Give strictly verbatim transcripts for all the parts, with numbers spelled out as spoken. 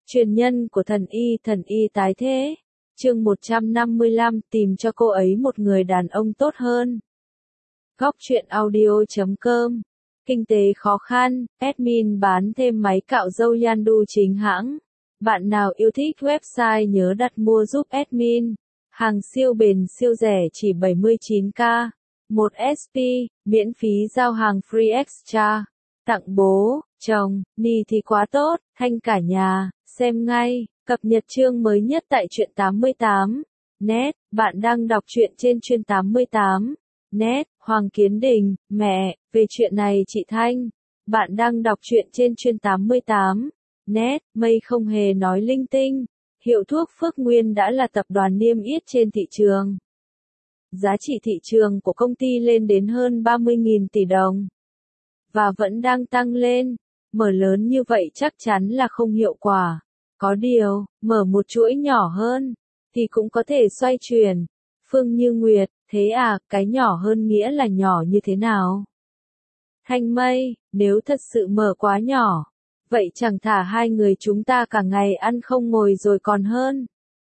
Truyền nhân của thần y, thần y tái thế. Chương một trăm năm mươi lăm, tìm cho cô ấy một người đàn ông tốt hơn. Góc truyện audio chấm com. Kinh tế khó khăn, admin bán thêm máy cạo râu Yandu chính hãng. Bạn nào yêu thích website nhớ đặt mua giúp admin. Hàng siêu bền siêu rẻ chỉ bảy mươi chín k. một ét pê, miễn phí giao hàng free extra. Tặng bố, chồng, ni thì quá tốt, thanh cả nhà, xem ngay, cập nhật chương mới nhất tại truyện tám mươi tám. Net, bạn đang đọc truyện trên truyện tám mươi tám. Net, Hoàng Kiến Đình, mẹ, về chuyện này chị Thanh. Bạn đang đọc truyện trên truyện tám mươi tám. Net, mây không hề nói linh tinh. Hiệu thuốc Phước Nguyên đã là tập đoàn niêm yết trên thị trường. Giá trị thị trường của công ty lên đến hơn ba mươi nghìn tỷ đồng. Và vẫn đang tăng lên. Mở lớn như vậy chắc chắn là không hiệu quả. Có điều, mở một chuỗi nhỏ hơn, thì cũng có thể xoay chuyển. Phương Như Nguyệt, thế à, cái nhỏ hơn nghĩa là nhỏ như thế nào? Thanh Mây, nếu thật sự mở quá nhỏ, vậy chẳng thả hai người chúng ta cả ngày ăn không ngồi rồi còn hơn.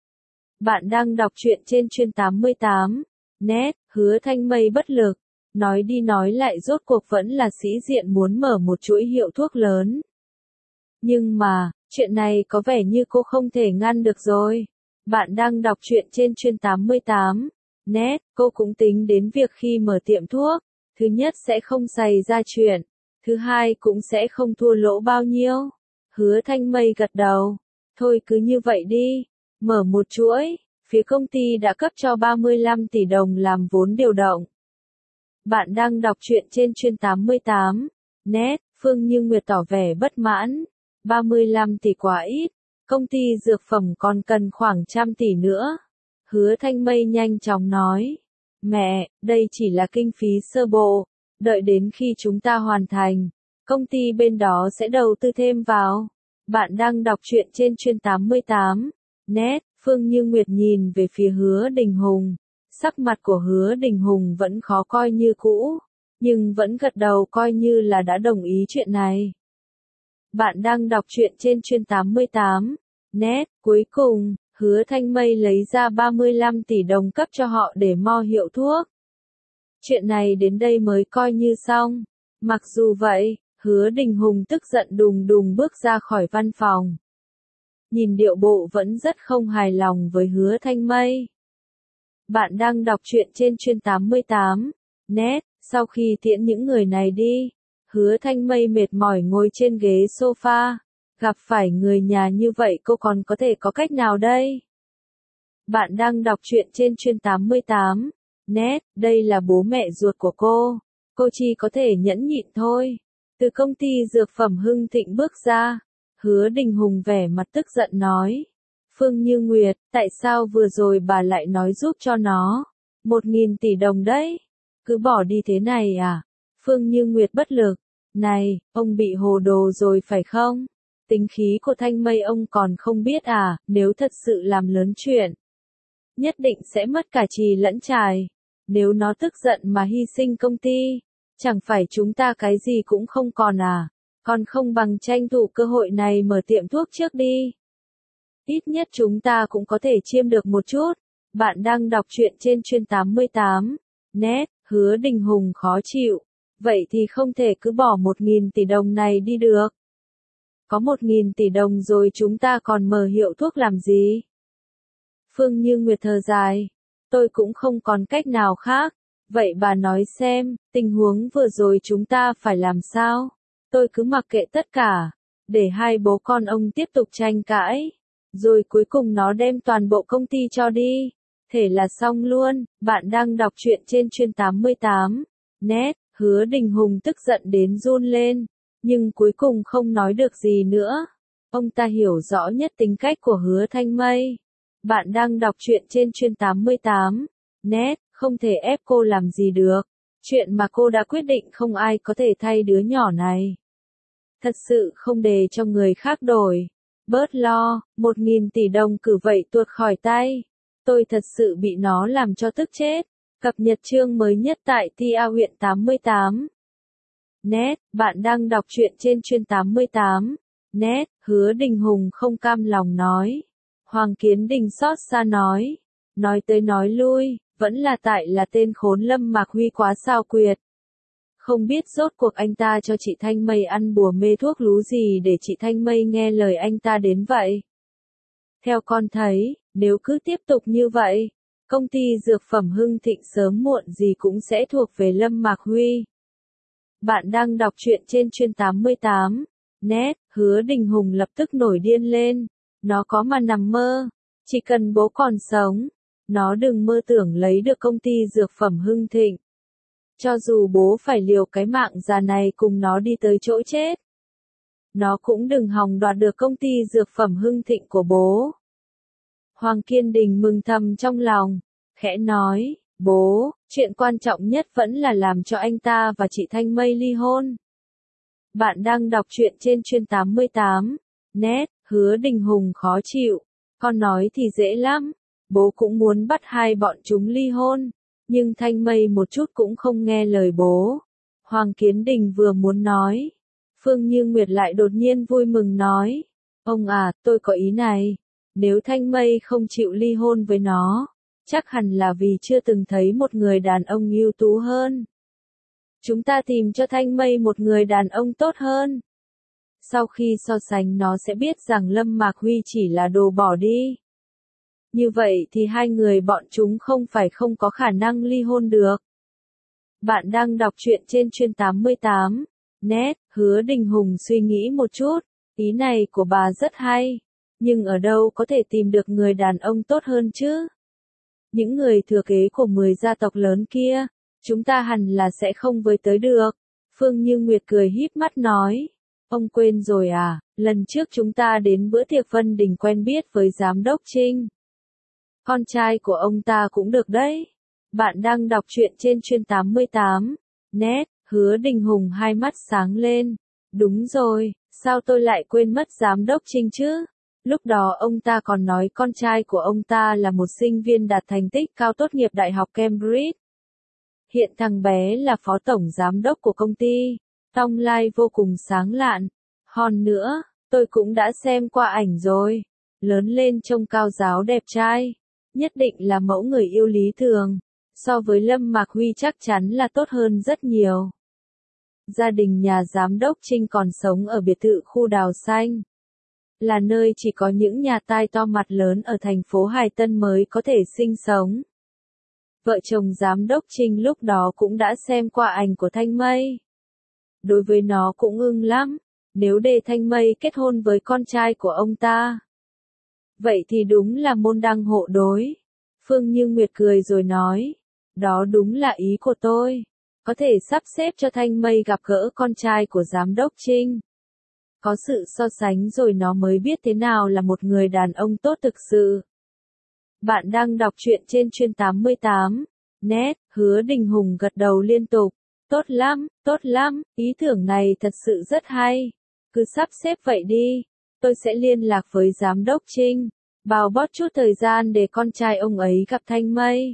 Bạn đang đọc truyện trên truyện tám mươi tám. Net, Hứa Thanh Mây bất lực. Nói đi nói lại rốt cuộc vẫn là sĩ diện muốn mở một chuỗi hiệu thuốc lớn. Nhưng mà, chuyện này có vẻ như cô không thể ngăn được rồi. Bạn đang đọc truyện trên truyện tám mươi tám. Net, cô cũng tính đến việc khi mở tiệm thuốc. Thứ nhất sẽ không xảy ra chuyện. Thứ hai cũng sẽ không thua lỗ bao nhiêu. Hứa Thanh Mây gật đầu. Thôi cứ như vậy đi. Mở một chuỗi. Phía công ty đã cấp cho ba mươi lăm tỷ đồng làm vốn điều động. Bạn đang đọc truyện trên truyện tám mươi tám. Net, Phương Như Nguyệt tỏ vẻ bất mãn. ba mươi lăm tỷ quá ít. Công ty dược phẩm còn cần khoảng trăm tỷ nữa. Hứa Thanh Mây nhanh chóng nói. Mẹ, đây chỉ là kinh phí sơ bộ. Đợi đến khi chúng ta hoàn thành, công ty bên đó sẽ đầu tư thêm vào. Bạn đang đọc truyện trên truyện tám mươi tám. Net, Phương Như Nguyệt nhìn về phía Hứa Đình Hùng. Sắc mặt của Hứa Đình Hùng vẫn khó coi như cũ, nhưng vẫn gật đầu coi như là đã đồng ý chuyện này. Bạn đang đọc truyện trên truyện tám mươi tám. Net, cuối cùng, Hứa Thanh Mây lấy ra ba mươi lăm tỷ đồng cấp cho họ để mo hiệu thuốc. Chuyện này đến đây mới coi như xong. Mặc dù vậy, Hứa Đình Hùng tức giận đùng đùng bước ra khỏi văn phòng. Nhìn điệu bộ vẫn rất không hài lòng với Hứa Thanh Mây. Bạn đang đọc truyện trên truyện tám mươi tám. Net, sau khi tiễn những người này đi, Hứa Thanh Mây mệt mỏi ngồi trên ghế sofa. Gặp phải người nhà như vậy cô còn có thể có cách nào đây? Bạn đang đọc truyện trên truyện tám mươi tám. Net, đây là bố mẹ ruột của cô. Cô chỉ có thể nhẫn nhịn thôi. Từ công ty dược phẩm Hưng Thịnh bước ra. Hứa Đình Hùng vẻ mặt tức giận nói. Phương Như Nguyệt, tại sao vừa rồi bà lại nói giúp cho nó? Một nghìn tỷ đồng đấy. Cứ bỏ đi thế này à? Phương Như Nguyệt bất lực. Này, ông bị hồ đồ rồi phải không? Tính khí của Thanh Mây ông còn không biết à, nếu thật sự làm lớn chuyện. Nhất định sẽ mất cả trì lẫn trài. Nếu nó tức giận mà hy sinh công ty, chẳng phải chúng ta cái gì cũng không còn à? Còn không bằng tranh thủ cơ hội này mở tiệm thuốc trước đi. Ít nhất chúng ta cũng có thể chiêm được một chút. Bạn đang đọc truyện trên truyện tám mươi tám. Net, Hứa Đình Hùng khó chịu. Vậy thì không thể cứ bỏ một nghìn tỷ đồng này đi được. Có một nghìn tỷ đồng rồi chúng ta còn mở hiệu thuốc làm gì? Phương Như Nguyệt thở dài. Tôi cũng không còn cách nào khác. Vậy bà nói xem, tình huống vừa rồi chúng ta phải làm sao? Tôi cứ mặc kệ tất cả. Để hai bố con ông tiếp tục tranh cãi. Rồi cuối cùng nó đem toàn bộ công ty cho đi. Thế là xong luôn. Bạn đang đọc truyện trên truyện tám mươi tám. Net, Hứa Đình Hùng tức giận đến run lên. Nhưng cuối cùng không nói được gì nữa. Ông ta hiểu rõ nhất tính cách của Hứa Thanh Mây. Bạn đang đọc truyện trên truyện tám mươi tám. Net, không thể ép cô làm gì được. Chuyện mà cô đã quyết định không ai có thể thay đứa nhỏ này. Thật sự không để cho người khác đổi. Bớt lo, một nghìn tỷ đồng cứ vậy tuột khỏi tay. Tôi thật sự bị nó làm cho tức chết. Cập nhật chương mới nhất tại tê a huyện tám mươi tám. Net, bạn đang đọc truyện trên truyện tám mươi tám. Nét, Hứa Đình Hùng không cam lòng nói. Hoàng Kiến Đình xót xa nói. Nói tới nói lui, vẫn là tại là tên khốn Lâm Mạc Huy quá xao quyệt. Không biết rốt cuộc anh ta cho chị Thanh Mây ăn bùa mê thuốc lú gì để chị Thanh Mây nghe lời anh ta đến vậy. Theo con thấy, nếu cứ tiếp tục như vậy, công ty dược phẩm Hưng Thịnh sớm muộn gì cũng sẽ thuộc về Lâm Mạc Huy. Bạn đang đọc truyện trên chuyên tám mươi tám. Nét, Hứa Đình Hùng lập tức nổi điên lên. Nó có mà nằm mơ. Chỉ cần bố còn sống, nó đừng mơ tưởng lấy được công ty dược phẩm Hưng Thịnh. Cho dù bố phải liều cái mạng già này cùng nó đi tới chỗ chết, nó cũng đừng hòng đoạt được công ty dược phẩm Hưng Thịnh của bố. Hoàng Kiên Đình mừng thầm trong lòng, khẽ nói, bố, chuyện quan trọng nhất vẫn là làm cho anh ta và chị Thanh Mây ly hôn. Bạn đang đọc truyện trên chuyên tám mươi tám. Nét, Hứa Đình Hùng khó chịu. Con nói thì dễ lắm. Bố cũng muốn bắt hai bọn chúng ly hôn. Nhưng Thanh Mây một chút cũng không nghe lời bố. Hoàng Kiến Đình vừa muốn nói. Phương Như Nguyệt lại đột nhiên vui mừng nói. Ông à, tôi có ý này. Nếu Thanh Mây không chịu ly hôn với nó, chắc hẳn là vì chưa từng thấy một người đàn ông ưu tú hơn. Chúng ta tìm cho Thanh Mây một người đàn ông tốt hơn. Sau khi so sánh nó sẽ biết rằng Lâm Mạc Huy chỉ là đồ bỏ đi. Như vậy thì hai người bọn chúng không phải không có khả năng ly hôn được. Bạn đang đọc truyện trên chuyên tám mươi tám. Nét, Hứa Đình Hùng suy nghĩ một chút. Ý này của bà rất hay. Nhưng ở đâu có thể tìm được người đàn ông tốt hơn chứ? Những người thừa kế của mười gia tộc lớn kia, chúng ta hẳn là sẽ không với tới được. Phương Như Nguyệt cười híp mắt nói. Ông quên rồi à, lần trước chúng ta đến bữa tiệc Vân Đình quen biết với giám đốc Trinh. Con trai của ông ta cũng được đấy. Bạn đang đọc truyện trên chuyên tám mươi tám. Nét, Hứa Đình Hùng hai mắt sáng lên. Đúng rồi, sao tôi lại quên mất giám đốc Trinh chứ? Lúc đó ông ta còn nói con trai của ông ta là một sinh viên đạt thành tích cao tốt nghiệp Đại học Cambridge. Hiện thằng bé là phó tổng giám đốc của công ty. Tông lai vô cùng sáng lạn. Hòn nữa, tôi cũng đã xem qua ảnh rồi. Lớn lên trông cao ráo đẹp trai. Nhất định là mẫu người yêu lý thường. So với Lâm Mạc Huy chắc chắn là tốt hơn rất nhiều. Gia đình nhà giám đốc Trinh còn sống ở biệt thự khu Đào Xanh. Là nơi chỉ có những nhà tai to mặt lớn ở thành phố Hải Tân mới có thể sinh sống. Vợ chồng giám đốc Trinh lúc đó cũng đã xem qua ảnh của Thanh Mây. Đối với nó cũng ưng lắm, nếu để Thanh Mây kết hôn với con trai của ông ta. Vậy thì đúng là môn đăng hộ đối. Phương Như Nguyệt cười rồi nói, đó đúng là ý của tôi. Có thể sắp xếp cho Thanh Mây gặp gỡ con trai của giám đốc Trinh. Có sự so sánh rồi nó mới biết thế nào là một người đàn ông tốt thực sự. Bạn đang đọc truyện trên chuyên tám mươi tám. Nét, Hứa Đình Hùng gật đầu liên tục. Tốt lắm, tốt lắm, ý tưởng này thật sự rất hay. Cứ sắp xếp vậy đi. Tôi sẽ liên lạc với giám đốc Trinh. Bao bót chút thời gian để con trai ông ấy gặp Thanh Mây.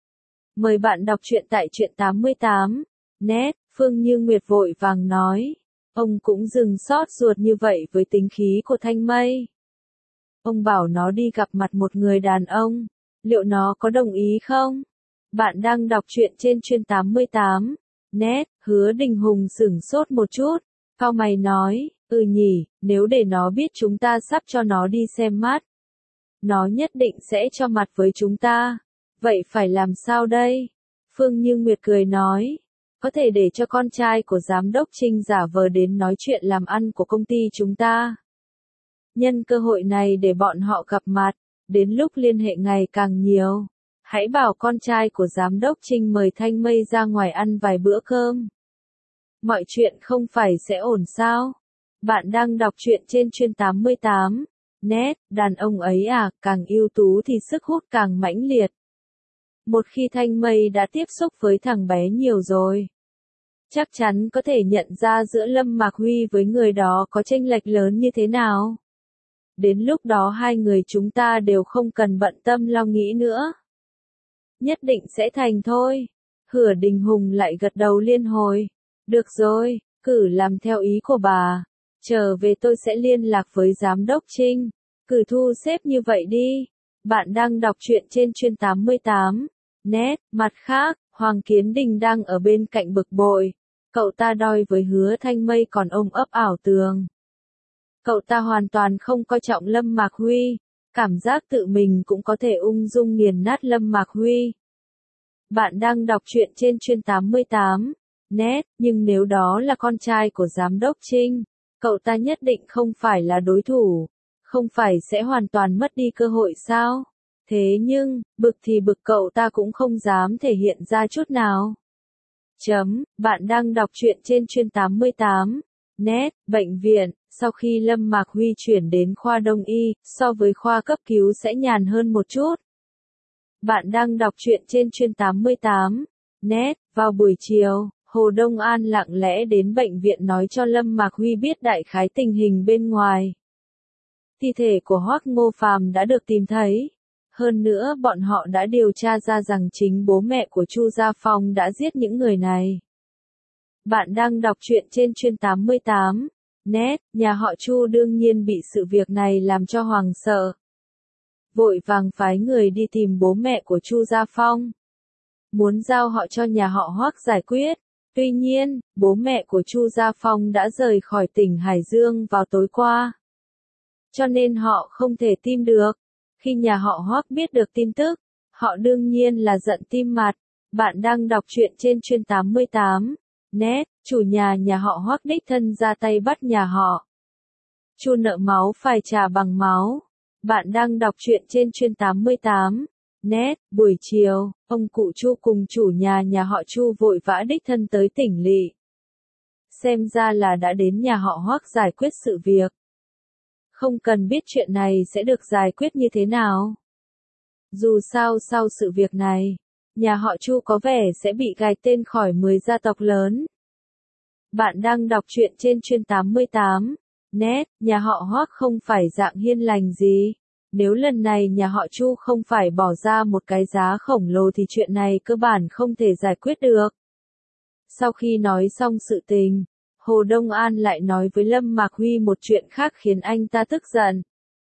Mời bạn đọc truyện tại truyện tám mươi tám. Nét, Phương Như Nguyệt vội vàng nói. Ông cũng dừng sót ruột như vậy với tính khí của Thanh Mây. Ông bảo nó đi gặp mặt một người đàn ông. Liệu nó có đồng ý không? Bạn đang đọc truyện trên chuyên tám mươi tám. Nét, Hứa Đình Hùng sửng sốt một chút. Cau mày nói, ừ nhỉ, nếu để nó biết chúng ta sắp cho nó đi xem mắt. Nó nhất định sẽ cho mặt với chúng ta. Vậy phải làm sao đây? Phương Như Nguyệt cười nói. Có thể để cho con trai của giám đốc Trinh giả vờ đến nói chuyện làm ăn của công ty chúng ta. Nhân cơ hội này để bọn họ gặp mặt, đến lúc liên hệ ngày càng nhiều. Hãy bảo con trai của giám đốc Trinh mời Thanh Mây ra ngoài ăn vài bữa cơm. Mọi chuyện không phải sẽ ổn sao? Bạn đang đọc truyện trên chuyên tám mươi tám. Nét, đàn ông ấy à, càng ưu tú thì sức hút càng mãnh liệt. Một khi Thanh Mây đã tiếp xúc với thằng bé nhiều rồi, chắc chắn có thể nhận ra giữa Lâm Mạc Huy với người đó có chênh lệch lớn như thế nào. Đến lúc đó hai người chúng ta đều không cần bận tâm lo nghĩ nữa. Nhất định sẽ thành thôi. Hứa Đình Hùng lại gật đầu liên hồi. Được rồi, cử làm theo ý của bà. Trở về tôi sẽ liên lạc với giám đốc Trinh. Cử thu xếp như vậy đi. Bạn đang đọc truyện trên chuyên tám mươi tám. Net. Mặt khác, Hoàng Kiến Đình đang ở bên cạnh bực bội. Cậu ta đòi với Hứa Thanh Mây còn ôm ấp ảo tường. Cậu ta hoàn toàn không coi trọng Lâm Mạc Huy. Cảm giác tự mình cũng có thể ung dung nghiền nát Lâm Mạc Huy. Bạn đang đọc truyện trên chuyên tám mươi tám. Net. Nhưng nếu đó là con trai của giám đốc Trinh, cậu ta nhất định không phải là đối thủ. Không phải sẽ hoàn toàn mất đi cơ hội sao? Thế nhưng, bực thì bực cậu ta cũng không dám thể hiện ra chút nào. Chấm, bạn đang đọc truyện trên chuyên tám mươi tám. Net. Bệnh viện, sau khi Lâm Mạc Huy chuyển đến khoa đông y, so với khoa cấp cứu sẽ nhàn hơn một chút. Bạn đang đọc truyện trên chuyên tám mươi tám. Net. Vào buổi chiều, Hồ Đông An lặng lẽ đến bệnh viện nói cho Lâm Mạc Huy biết đại khái tình hình bên ngoài. Thi thể của Hoắc Ngô Phàm đã được tìm thấy. Hơn nữa bọn họ đã điều tra ra rằng chính bố mẹ của Chu Gia Phong đã giết những người này. Bạn đang đọc truyện trên chuyên tám mươi tám. Net. Nhà họ Chu đương nhiên bị sự việc này làm cho hoảng sợ. Vội vàng phái người đi tìm bố mẹ của Chu Gia Phong. Muốn giao họ cho nhà họ Hoắc giải quyết. Tuy nhiên, bố mẹ của Chu Gia Phong đã rời khỏi tỉnh Hải Dương vào tối qua. Cho nên họ không thể tìm được. Khi nhà họ Hoắc biết được tin tức, họ đương nhiên là giận tim mặt. Bạn đang đọc truyện trên chuyên tám mươi tám. Net. Chủ nhà nhà họ Hoắc đích thân ra tay bắt nhà họ Chu nợ máu phải trả bằng máu. Bạn đang đọc truyện trên chuyên tám mươi tám. Net. Buổi chiều, ông cụ Chu cùng chủ nhà nhà họ Chu vội vã đích thân tới tỉnh lỵ. Xem ra là đã đến nhà họ Hoắc giải quyết sự việc. Không cần biết chuyện này sẽ được giải quyết như thế nào. Dù sao sau sự việc này, nhà họ Chu có vẻ sẽ bị gạch tên khỏi mười gia tộc lớn. Bạn đang đọc truyện trên chuyên tám mươi tám. Net. Nhà họ Hoắc không phải dạng hiền lành gì. Nếu lần này nhà họ Chu không phải bỏ ra một cái giá khổng lồ thì chuyện này cơ bản không thể giải quyết được. Sau khi nói xong sự tình, Hồ Đông An lại nói với Lâm Mạc Huy một chuyện khác khiến anh ta tức giận.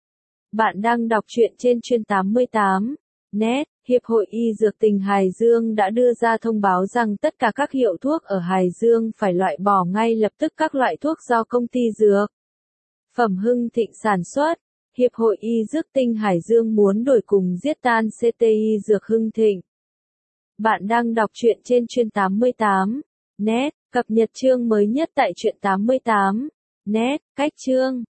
Bạn đang đọc truyện trên chuyên tám mươi tám. Net. Hiệp hội Y Dược tỉnh Hải Dương đã đưa ra thông báo rằng tất cả các hiệu thuốc ở Hải Dương phải loại bỏ ngay lập tức các loại thuốc do công ty dược phẩm Hưng Thịnh sản xuất. Hiệp hội Y Dược tỉnh Hải Dương muốn đổi cùng giết tan xê tê i Dược Hưng Thịnh. Bạn đang đọc truyện trên chuyên tám mươi tám. Net. Cập nhật chương mới nhất tại truyện tám mươi tám. Net. Cách chương